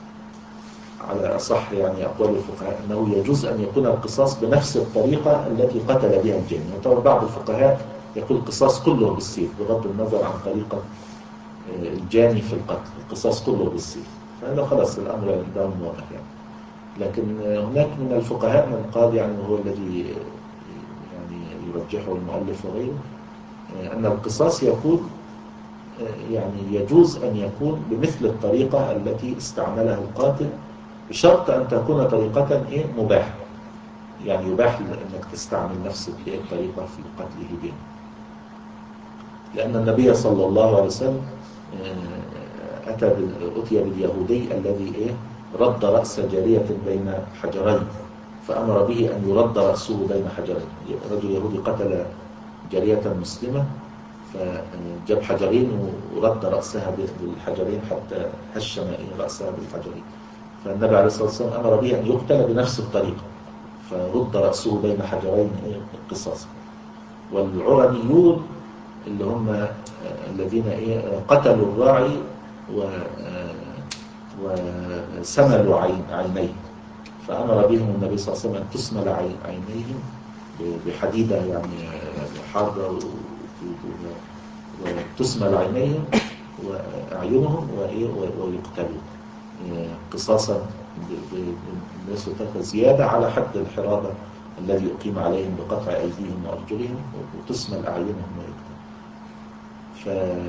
على أصح يعني أقوال الفقهاء أنه يجوز أن يكون القصاص بنفس الطريقة التي قتل بها الجاني. وطبعا بعض الفقهاء يقول القصاص كله بالسيف بغض النظر عن طريقة الجاني في القتل، القصاص كله بالسيف، فهذا خلاص الأمر عندهم واضح يعني. لكن هناك من الفقهاء من قال يعني هو الذي يعني يرجحه المؤلف وغيره أن القصاص يكون يعني يجوز أن يكون بمثل الطريقة التي استعملها القاتل، بشرط أن تكون طريقة إيه مباحة، يعني يباح أنك تستعمل نفس الطريقة في قتله بها. لأن النبي صلى الله عليه وسلم أتى أتي باليهودي الذي إيه رد رأس جارية بين حجرين، فأمر به أن يرد رأسه بين حجرين. رجل يهودي قتل جارية مسلمة فجاب حجرين ورد رأسها بالحجرين حتى هشم رأسها بالحجرين، فالنبي عليه الصلاة والسلام أمر به أن يقتل بنفس الطريقة فرد رأسه بين حجرين قصاصا. والعرنيون اللي هم الذين قتلوا الراعي وسملوا عينيه، فأمر بهم النبي صلى الله عليه وسلم أن تسمل عينيهم بحديدة يعني حارة وتسمل عينيهم وأعينهم ويقتلوا قصاصا زيادة على حد الحرابة الذي يقيم عليهم بقطع أيديهم وأرجلهم، وتسمل أعينهم ويقتلوا. ف...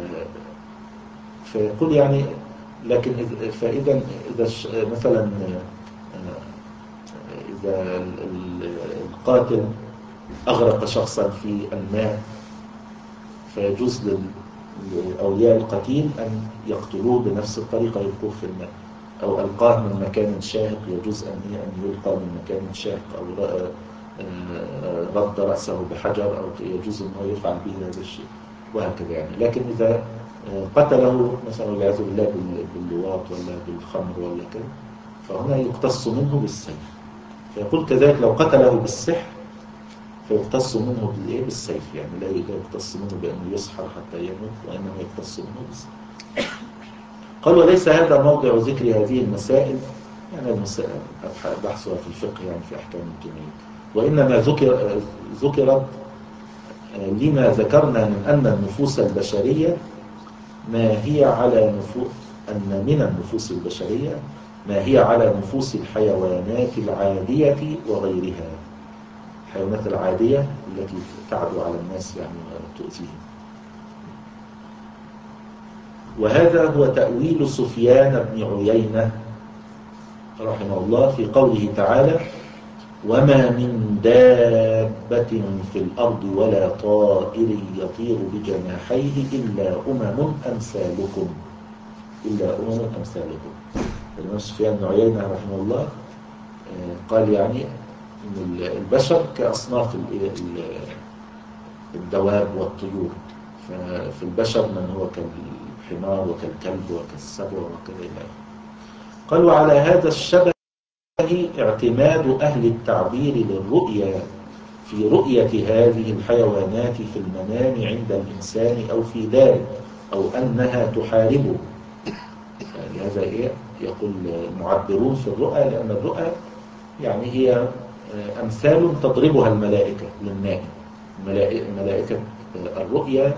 فيقول يعني لكن فإذا إذا مثلا إذا قاتل أغرق شخصا في الماء، فيجوز لأولياء القتيل أن يقتلوه بنفس الطريقة، يلقوه في الماء، أو ألقاه من مكان شاهق، يجوز أن يلقى من مكان شاهق، أو رد رأسه بحجر، أو يجوز أنه يفعل به هذا الشيء، وهكذا يعني. لكن إذا قتله مثلا والعياذ بالله باللواط ولا بالخمر ولا كذا، فهنا يقتص منه بالسيف. فيقول كذلك لو قتله بالسحر فيقتص منه بالايه؟ بالسيف، يعني لا يقتص منه بأنه يسحر حتى يموت، وإنما يقتص منه بالسيف. قال وليس هذا موضع ذكر هذه المسائل، يعني المسائل بحثها في الفقه يعني في أحكام الجنائية، وإنما ذكر ذكرت لما ذكرنا من أن النفوس البشرية ما هي على نفوس أن من النفوس البشرية ما هي على نفوس الحيوانات العادية وغيرها، الحيوانات العادية التي تعدو على الناس يعني وتؤذيهم. وهذا هو تأويل سفيان بن عيينة رحمه الله في قوله تعالى: وما من دابة في الأرض ولا طائر يطير بجناحيه إلا أمم أمثالكم إلا أمم أمثالكم. الإمام سفيان بن عيينة رحمه الله قال يعني إن البشر كأصناف الدواب والطيور، ففي البشر من هو كالحمار وكالكلب وكالسبع وكذا إلى آخره. قال وعلى هذا الشبه اعتماد أهل التعبير للرؤيا في رؤية هذه الحيوانات في المنام عند الإنسان أو في داره، أو أنها تحاربه. يعني هذا إيه؟ يقول المعبرون في الرؤى، لأن الرؤى يعني هي أمثال تضربها الملائكة للنائم. ملائكة الرؤيا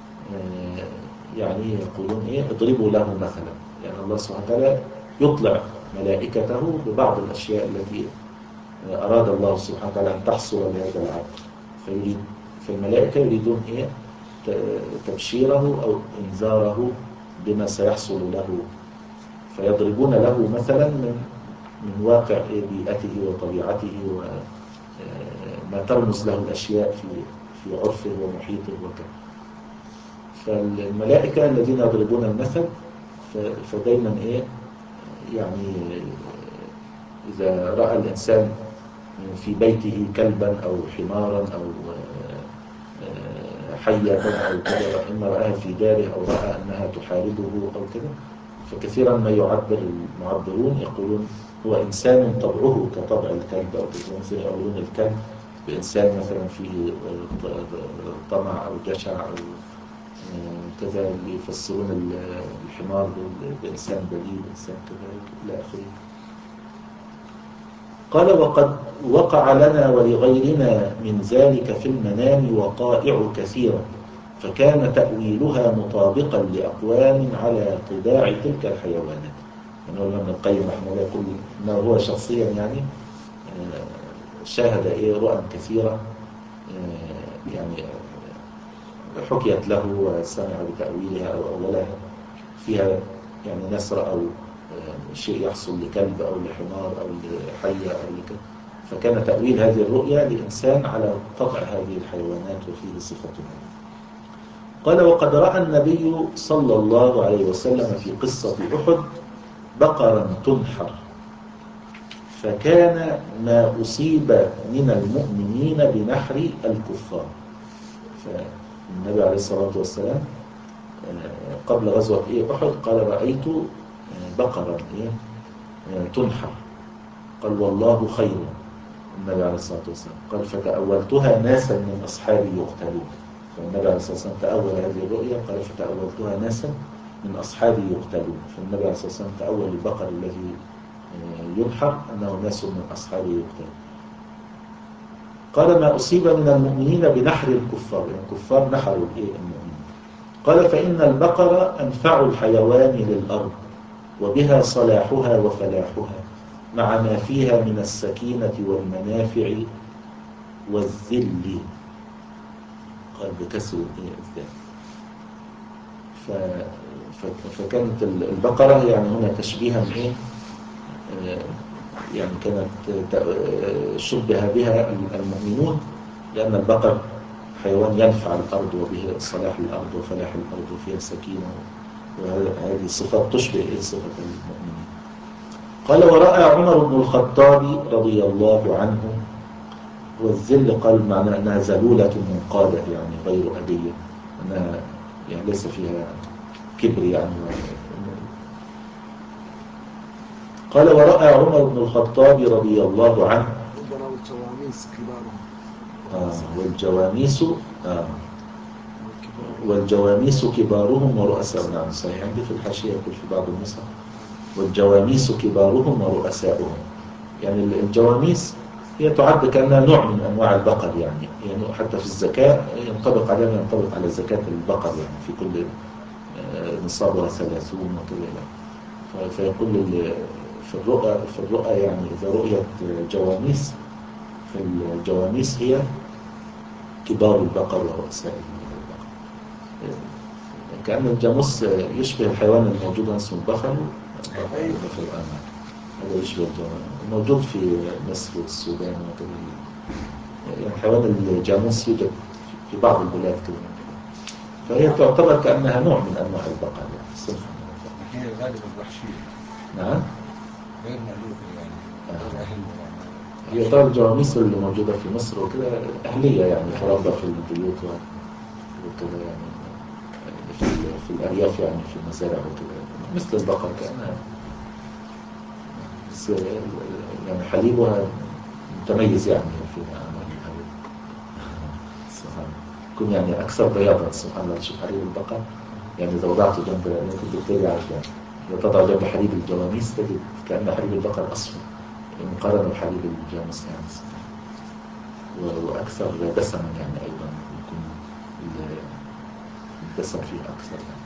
يعني يقولون إيه؟ اضربوا له مثلا، يعني الله سبحانه وتعالى يطلع ملائكته ببعض الأشياء التي أراد الله سبحانه وتعالى أن تحصل لهذا العبد، فيريد فالملائكة يريدون إيه؟ تبشيره أو إنذاره بما سيحصل له، فيضربون له مثلا من من واقع بيئته وطبيعته وما ترمز له الأشياء في في عرفه ومحيطه وكذا. فالملائكة الذين يضربون المثل فدايما إيه يعني إذا رأى الإنسان في بيته كلبا أو حمارا أو حية أو كذا، إما رأها في داره أو رأى أنها تحاربه أو كذا، فكثيرا ما يعبر المعبرون يقولون هو إنسان طبعه كطبع الكلب، أو مثلا يقولون الكلب بإنسان مثلا فيه طمع أو جشع أو كذا، اللي يفسرون الحمار بإنسان بليد إنسان كذا إلى آخره. قال وقد وقع لنا ولغيرنا من ذلك في المنام وقائع كثيرة، فكان تأويلها مطابقا لأقوام على طباع تلك الحيوانات. يعني هو ابن القيم رحمه الله يقول إنه هو شخصيا يعني شاهد إيه رؤى كثيرة يعني حكيت له وسمع بتأويلها أو أولها، فيها يعني ناس رأوا شيء يحصل لكلب أو لحمار أو لحية أو لكذا، فكان تأويل هذه الرؤيا لإنسان على طبع هذه الحيوانات وفيه صفتها. قال وقد رأى النبي صلى الله عليه وسلم في قصة أحد بقرا تنحر، فكان ما أصيب من المؤمنين بنحر الكفار. فالنبي عليه الصلاة والسلام قبل غزوة إيه أحد قال رأيت بقرا إيه تنحر، قال والله خير. النبي عليه الصلاة والسلام قال فتأولتها ناسا من أصحابي يقتلون. فالنبي عليه الصلاة والسلام تأول هذه الرؤيا قال فتأولتها ناسا من أصحابي يقتلون. فالنبي عليه الصلاة والسلام تأول البقر الذي ينحر أنه ناس من أصحابي يقتلون. قال ما أصيب من المؤمنين بنحر الكفار، يعني الكفار نحروا المؤمنين. قال فإن البقرة أنفع الحيوان للأرض وبها صلاحها وفلاحها مع ما فيها من السكينة والمنافع والذل. قال بكسر الذل. فكانت البقرة يعني هنا تشبيها من إيه؟ يعني كانت شبه بها المؤمنون، لأن البقر حيوان ينفع الأرض وبه صلاح الأرض وفلاح الأرض وفيها سكينة، وهذه الصفات تشبه صفة المؤمنين. قال ورأى عمر بن الخطاب رضي الله عنه، والذل قال معنى أنها ذلولة منقادة يعني غير أبية، أنها يعني ليس فيها كبر يعني. قال ورأى عمر بن الخطاب رضي الله عنه عندنا والجواميس كبارهم آه والجواميس آه والجواميس كبارهم ورؤساء. نعم صحيح، عندي في الحاشية يقول في بعض النسخ والجواميس كبارهم ورؤساؤهم. يعني الجواميس هي تعد كأنها نوع من أنواع البقر يعني, يعني حتى في الزكاة ينطبق عليها ينطبق على زكاة البقر يعني في كل نصابها ثلاثون وكذا. فيقول في الرؤى في الرؤى يعني إذا رؤيت جواميس، في الجواميس هي كبار البقر ورؤساء البقر. كأن الجاموس يشبه الحيوان الموجود اسمه البفلو. هذا يشبه الجاموس موجود في مصر والسودان وكذا. يعني حيوان الجاموس يوجد في بعض البلاد كذا، فهي تعتبر كأنها نوع من أنواع البقر يعني صنف. هي غالبا وحشية. نعم. غير مألوفة يعني. غير أهل هي طبعا الجواميس اللي موجودة في مصر وكذا أهلية يعني تربى في البيوت وكذا يعني في, في الأرياف يعني في المزارع وكذا مثل البقر كأنها، بس يعني حليبها متميز يعني في أعمال الحليب. يكون يعني أكثر بياضا سبحان الله. تشوف حليب البقر يعني إذا وضعته جنب، ممكن الدكتور يعرف يعني إذا تضع جنب حليب الجواميس تجد كأن حليب البقر أصفر مقارنة بحليب الجاموس يعني، وأكثر دسما يعني أيضا يكون الدسم فيه أكثر يعني.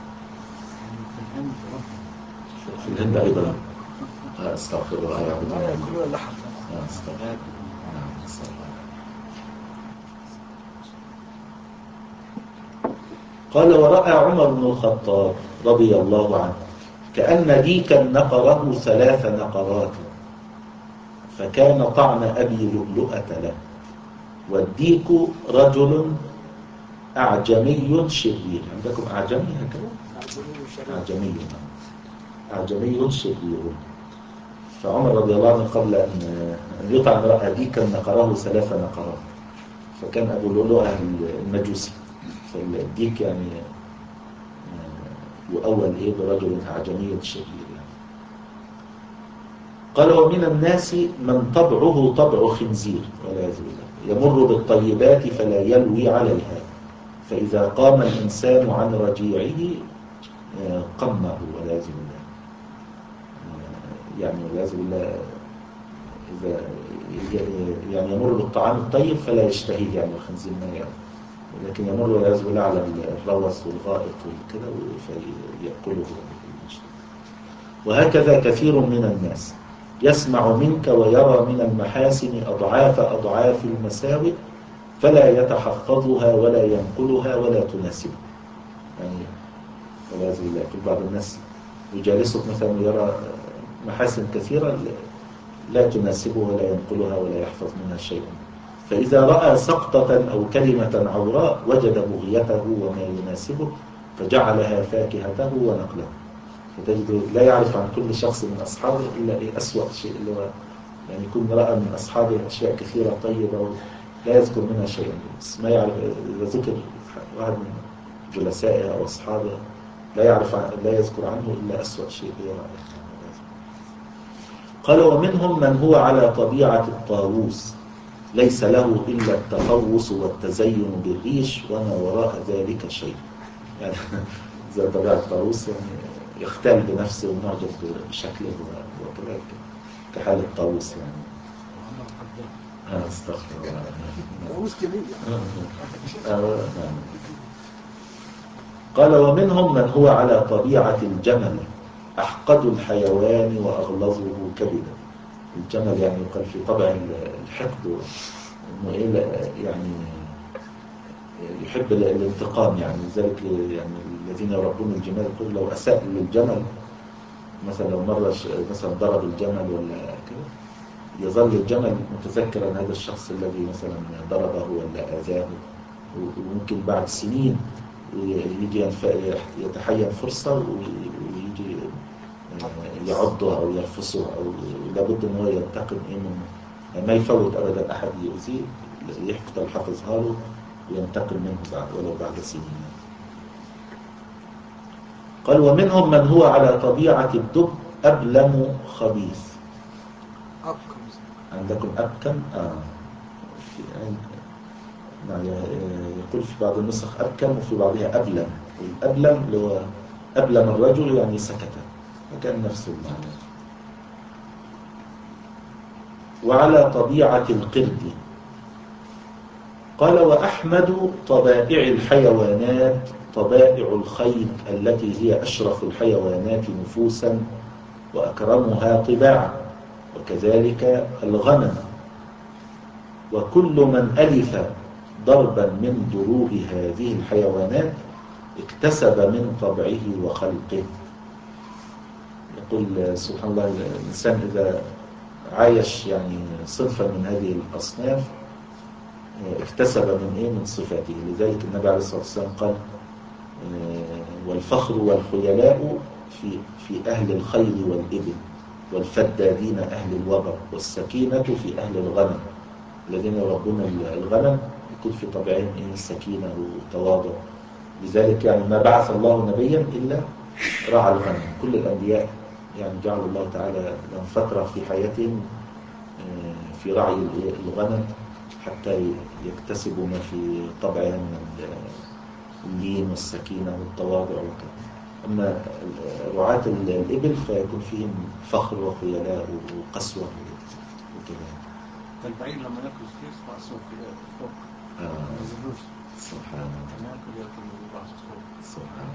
في الهند أيضا أستغفر الله يعبدون لا يأكلون اللحم. أستغفر نعم أستغفر. قال ورأى عمر بن الخطاب رضي الله عنه كأن ديكا نقره ثلاث نقرات، فكان طعن أبي لؤلؤة له. والديك رجل أعجمي شرير. عندكم أعجمي هكذا؟ أعجمي أعجمي شرير. فعمر رضي الله عنه قبل أن يطعن رأى ديكا نقره ثلاث نقرات، فكان أبو لؤلؤة المجوسي. فالديك يعني يؤول إيه برجل أعجمي شرير يعني. قال ومن الناس من طبعه طبع خنزير والعياذ بالله، يمر بالطيبات فلا يلوي عليها، فإذا قام الإنسان عن رجيعه قمه والعياذ بالله. يعني والعياذ بالله إذا يعني يمر بالطعام الطيب فلا يشتهيه يعني الخنزير ما يعني، لكن يمر والعياذ بالله على الروث والغائط وكذا فيأكله. وهكذا كثير من الناس يسمع منك ويرى من المحاسن أضعاف أضعاف المساوئ فلا يتحفظها ولا ينقلها ولا تناسبه. يعني والعياذ بالله كل بعض الناس يجالسك مثلا يرى محاسن كثيرة لا تناسبه ولا ينقلها ولا يحفظ منها شيئا، فإذا رأى سقطة أو كلمة عوراء وجد بغيته وما يناسبه فجعلها فاكهته ونقله. فتجد لا يعرف عن كل شخص من أصحابه إلا إيه أسوأ شيء اللي هو يعني يكون رأى من أصحابه أشياء كثيرة طيبة لا يذكر منها شيئا، بس ما يعرف إذا ذكر واحد من جلسائه أو أصحابه لا يعرف لا يذكر عنه إلا أسوأ شيء هو. قال ومنهم من هو على طبيعة الطاووس ليس له إلا التفوس والتزين بالريش وما وراء ذلك شيء. يعني زي طبيعة الطاووس يعني يختال بنفسه ومعجب بشكله وكذلك كحال الطاووس يعني. استغفر الله. طاووس جميل. قال ومنهم من هو على طبيعة الجمل أحقد الحيوان وأغلظه كبدا. الجمل يعني يقال في طبع الحقد إنه إيه يعني يحب الانتقام يعني، لذلك يعني الذين يربون الجمال يقول لو أساء للجمل مثلا لو مرة مثلا ضرب الجمل ولا كده يظل الجمل متذكرا هذا الشخص الذي مثلا ضربه ولا آذاه، وممكن بعد سنين يجي يتحين فرصة ويجي يعضه أو يرفسه، أو لابد أن هو ينتقم إيه من ما يفوت أبدا أحد يؤذيه، يحفظ حق إظهاره وينتقم منه بعد ولو بعد سنين. قال ومنهم من هو على طبيعة الدب أبلم خبيث. أبكم. عندكم أبكم؟ آه. يعني يقول في بعض النسخ أبكم وفي بعضها أبلم. الأبلم اللي هو أبلم الرجل يعني سكت، وكان نفس المعنى. وعلى طبيعة القرد. قال وأحمد طبائع الحيوانات طبائع الخيل التي هي أشرف الحيوانات نفوسا وأكرمها طباعا، وكذلك الغنم. وكل من ألف ضربا من ضروب هذه الحيوانات اكتسب من طبعه وخلقه. يقول سبحان الله الإنسان إذا عايش يعني صنفا من هذه الأصناف اكتسب من إيه؟ من صفاته. لذلك النبي عليه الصلاة والسلام قال والفخر والخيلاء في في أهل الخيل والإبل، والفدادين أهل الوبر، والسكينة في أهل الغنم. الذين يربون الغنم يكون في طبعهم إيه؟ السكينة والتواضع. لذلك يعني ما بعث الله نبيا إلا رعى الغنم. كل الأنبياء يعني جعل الله تعالى لهم فترة في حياتهم في رعي الغنم حتى يكتسبوا ما في طبعهم من اللين والسكينة والتواضع وكذا. أما رعاة الإبل فيكون فيهم فخر وخيلاء وقسوة وكذا. البعير لما يأكل كيس رأسه فوق ما ينزلوش. سبحان الله. لما يأكل يأكل رأسه فوق. سبحان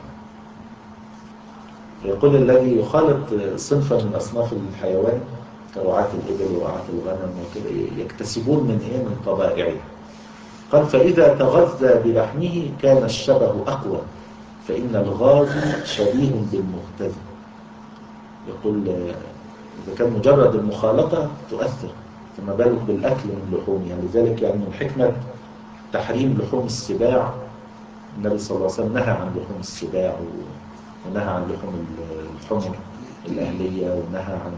الله. يقول الذي يخالط صنفا من أصناف الحيوان كرعاة الإبل ورعاة الغنم وكذا يكتسبون من إيه؟ من طبائعه. قال فإذا تغذى بلحمه كان الشبه أقوى، فإن الغازي شبيه بالمغتذي. يقول إذا كان مجرد المخالطة تؤثر، فما بالك بالأكل من لحوم. يعني لذلك يعني من حكمة تحريم لحوم السباع النبي صلى الله عليه وسلم نهى عن لحوم السباع ونهى عن لحوم الحمر الأهلية ونهى عن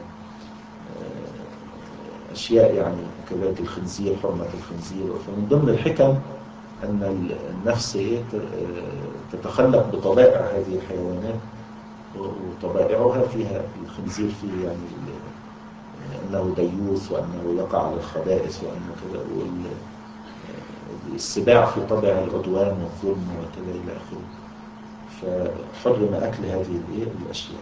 أشياء يعني كذلك الخنزير، حرمة الخنزير. فمن ضمن الحكم أن النفس تتخلق بطبائع هذه الحيوانات، وطبائعها فيها الخنزير فيه يعني أنه ديوث وأنه يقع على الخبائث وأنه كذا، والسباع في طبع العدوان والظلم وكذا إلى آخره. فحرم أكل هذه الأشياء.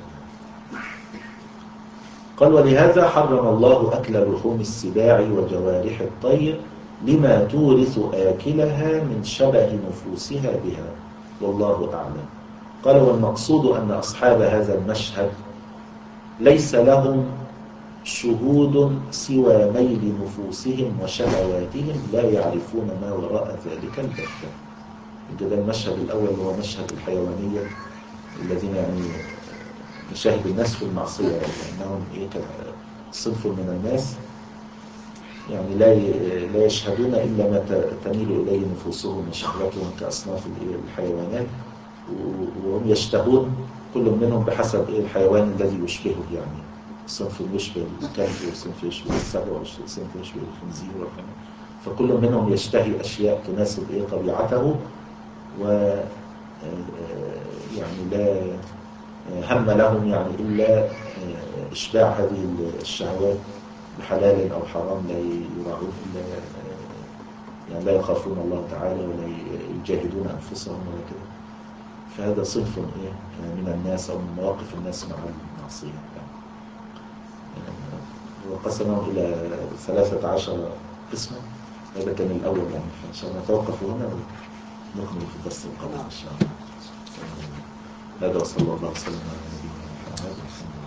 قال ولهذا حرم الله أكل لحوم السباع وجوارح الطير لما تورث آكلها من شبه نفوسها بها، والله أعلم. قال والمقصود أن أصحاب هذا المشهد ليس لهم شهود سوى ميل نفوسهم وشهواتهم لا يعرفون ما وراء ذلك البتة. ده المشهد الأول هو مشهد الحيوانية الذين يعني يشاهد الناس في المعصية، لأنهم إيه صنف من الناس يعني لا لا يشهدون إلا ما تميل إليه نفوسهم وشهواتهم كأصناف الحيوانات، وهم يشتهون كل منهم بحسب إيه الحيوان الذي يشبهه. يعني صنف يشبه الكلب وصنف يشبه السبع وصنف يشبه الخنزير، فكل منهم يشتهي أشياء تناسب إيه طبيعته، و يعني لا هم لهم يعني إلا إشباع هذه الشهوات بحلال أو حرام، لا يراعون إلا يعني لا يخافون الله تعالى ولا يجاهدون أنفسهم ولا كده. فهذا صنف إيه من الناس أو من مواقف الناس مع المعصية. وقسمهم إلى ثلاثة عشر قسما. هذا كان الأول يعني، فإن شاء الله نتوقف هنا ونكمل في الدرس القادم إن شاء الله. هذا وصلى الله وسلم على نبينا محمد.